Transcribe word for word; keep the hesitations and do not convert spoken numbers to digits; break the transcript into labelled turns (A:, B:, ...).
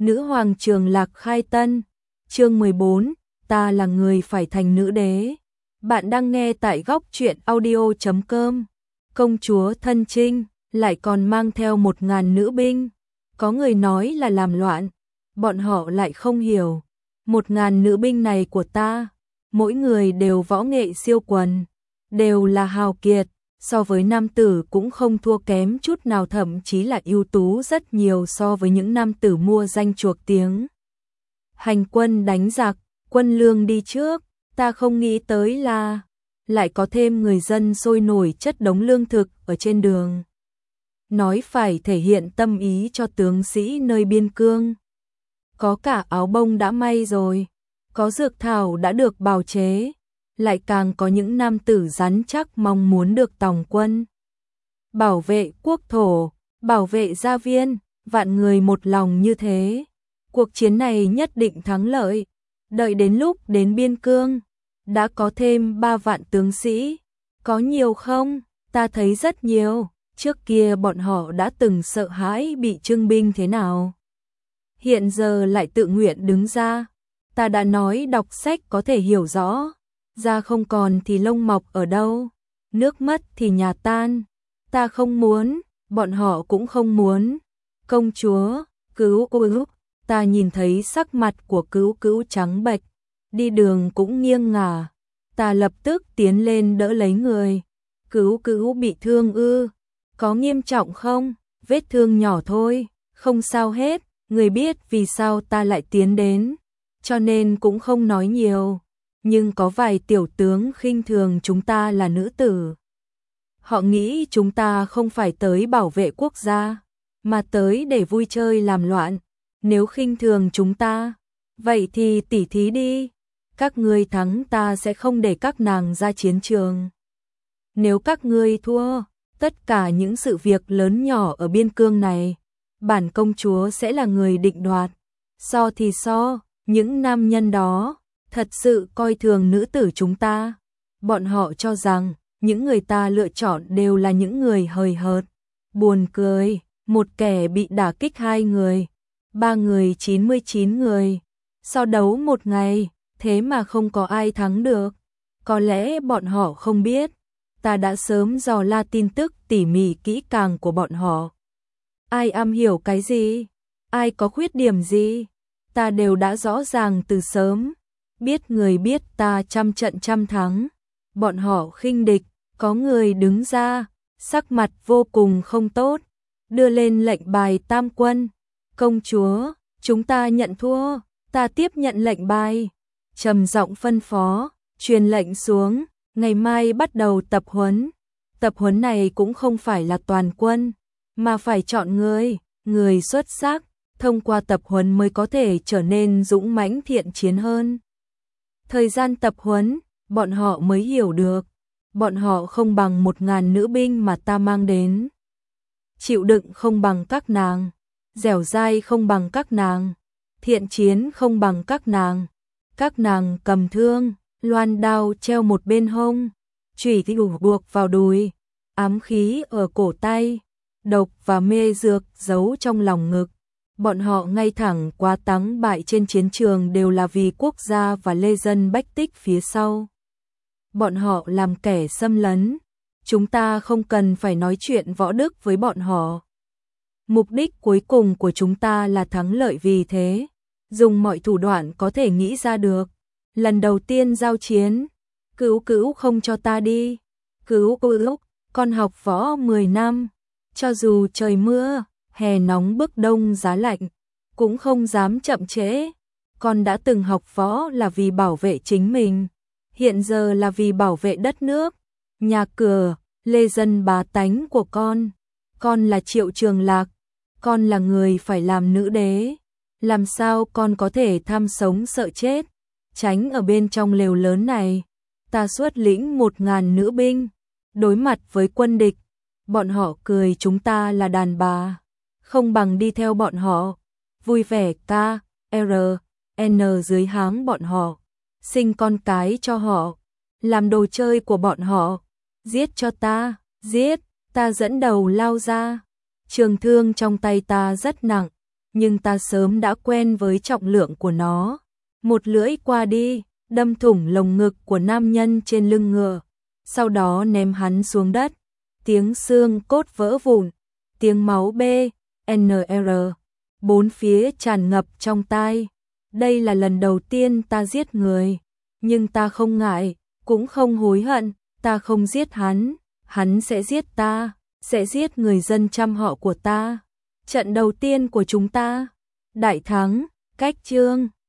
A: Nữ hoàng Trường Lạc khai tân. Chương mười bốn, ta là người phải thành nữ đế. Bạn đang nghe tại góc truyện audio chấm com. Công chúa thân trinh lại còn mang theo một ngàn nữ binh. Có người nói là làm loạn, bọn họ lại không hiểu. Một ngàn nữ binh này của ta, mỗi người đều võ nghệ siêu quần, đều là hào kiệt, so với nam tử cũng không thua kém chút nào, thậm chí là ưu tú rất nhiều so với những nam tử mua danh chuộc tiếng. Hành quân đánh giặc, quân lương đi trước, ta không nghĩ tới là lại có thêm người dân sôi nổi chất đống lương thực ở trên đường. Nói phải thể hiện tâm ý cho tướng sĩ nơi biên cương. Có cả áo bông đã may rồi, có dược thảo đã được bào chế, lại càng có những nam tử rắn chắc mong muốn được tòng quân. Bảo vệ quốc thổ, bảo vệ gia viên, vạn người một lòng như thế. Cuộc chiến này nhất định thắng lợi. Đợi đến lúc đến biên cương, đã có thêm ba vạn tướng sĩ. Có nhiều không? Ta thấy rất nhiều. Trước kia bọn họ đã từng sợ hãi bị trưng binh thế nào. Hiện giờ lại tự nguyện đứng ra. Ta đã nói đọc sách có thể hiểu rõ. Da không còn thì lông mọc ở đâu. Nước mất thì nhà tan. Ta không muốn, bọn họ cũng không muốn. Công chúa, cứu cứu. Ta nhìn thấy sắc mặt của cứu cứu trắng bệch, đi đường cũng nghiêng ngả. Ta lập tức tiến lên đỡ lấy người. Cứu cứu bị thương ư? Có nghiêm trọng không? Vết thương nhỏ thôi, không sao hết. Người biết vì sao ta lại tiến đến, cho nên cũng không nói nhiều. Nhưng có vài tiểu tướng khinh thường chúng ta là nữ tử. Họ nghĩ chúng ta không phải tới bảo vệ quốc gia, mà tới để vui chơi làm loạn. Nếu khinh thường chúng ta, vậy thì tỉ thí đi. Các ngươi thắng ta sẽ không để các nàng ra chiến trường. Nếu các ngươi thua, tất cả những sự việc lớn nhỏ ở biên cương này, bản công chúa sẽ là người định đoạt. So thì so, những nam nhân đó thật sự coi thường nữ tử chúng ta. Bọn họ cho rằng những người ta lựa chọn đều là những người hời hợt. Buồn cười, một kẻ bị đả kích hai người, ba người chín mươi chín người. So đấu một ngày, thế mà không có ai thắng được. Có lẽ bọn họ không biết, ta đã sớm dò la tin tức tỉ mỉ kỹ càng của bọn họ. Ai am hiểu cái gì, ai có khuyết điểm gì, ta đều đã rõ ràng từ sớm. Biết người biết ta trăm trận trăm thắng. Bọn họ khinh địch, có người đứng ra, sắc mặt vô cùng không tốt, đưa lên lệnh bài tam quân. Công chúa, chúng ta nhận thua. Ta tiếp nhận lệnh bài, trầm giọng phân phó, truyền lệnh xuống, ngày mai bắt đầu tập huấn. Tập huấn này cũng không phải là toàn quân, mà phải chọn người, người xuất sắc, thông qua tập huấn mới có thể trở nên dũng mãnh thiện chiến hơn. Thời gian tập huấn, bọn họ mới hiểu được, bọn họ không bằng một ngàn nữ binh mà ta mang đến. Chịu đựng không bằng các nàng, dẻo dai không bằng các nàng, thiện chiến không bằng các nàng. Các nàng cầm thương, loan đao treo một bên hông, chủy thì đủ buộc vào đùi, ám khí ở cổ tay, độc và mê dược giấu trong lòng ngực. Bọn họ ngay thẳng quá thắng bại trên chiến trường đều là vì quốc gia và lê dân bách tích phía sau. Bọn họ làm kẻ xâm lấn, chúng ta không cần phải nói chuyện võ đức với bọn họ. Mục đích cuối cùng của chúng ta là thắng lợi, vì thế dùng mọi thủ đoạn có thể nghĩ ra được. Lần đầu tiên giao chiến, cứu cứu không cho ta đi. Cứu cứu, con học võ mười năm, cho dù trời mưa, hè nóng bức đông giá lạnh, cũng không dám chậm trễ. Con đã từng học võ là vì bảo vệ chính mình, hiện giờ là vì bảo vệ đất nước, nhà cửa, lê dân bá tánh của con. Con là Triệu Trường Lạc, con là người phải làm nữ đế. Làm sao con có thể tham sống sợ chết, tránh ở bên trong lều lớn này. Ta xuất lĩnh một ngàn nữ binh, đối mặt với quân địch. Bọn họ cười chúng ta là đàn bà, không bằng đi theo bọn họ, vui vẻ ca, R, N dưới háng bọn họ, sinh con cái cho họ, làm đồ chơi của bọn họ. Giết cho ta, giết. Ta dẫn đầu lao ra, trường thương trong tay ta rất nặng, nhưng ta sớm đã quen với trọng lượng của nó. Một lưỡi qua đi, đâm thủng lồng ngực của nam nhân trên lưng ngựa, sau đó ném hắn xuống đất. Tiếng xương cốt vỡ vụn, tiếng máu B, N R, bốn phía tràn ngập trong tai. Đây là lần đầu tiên ta giết người, nhưng ta không ngại, cũng không hối hận, ta không giết hắn, hắn sẽ giết ta, sẽ giết người dân trăm họ của ta. Trận đầu tiên của chúng ta, đại thắng, cách chương.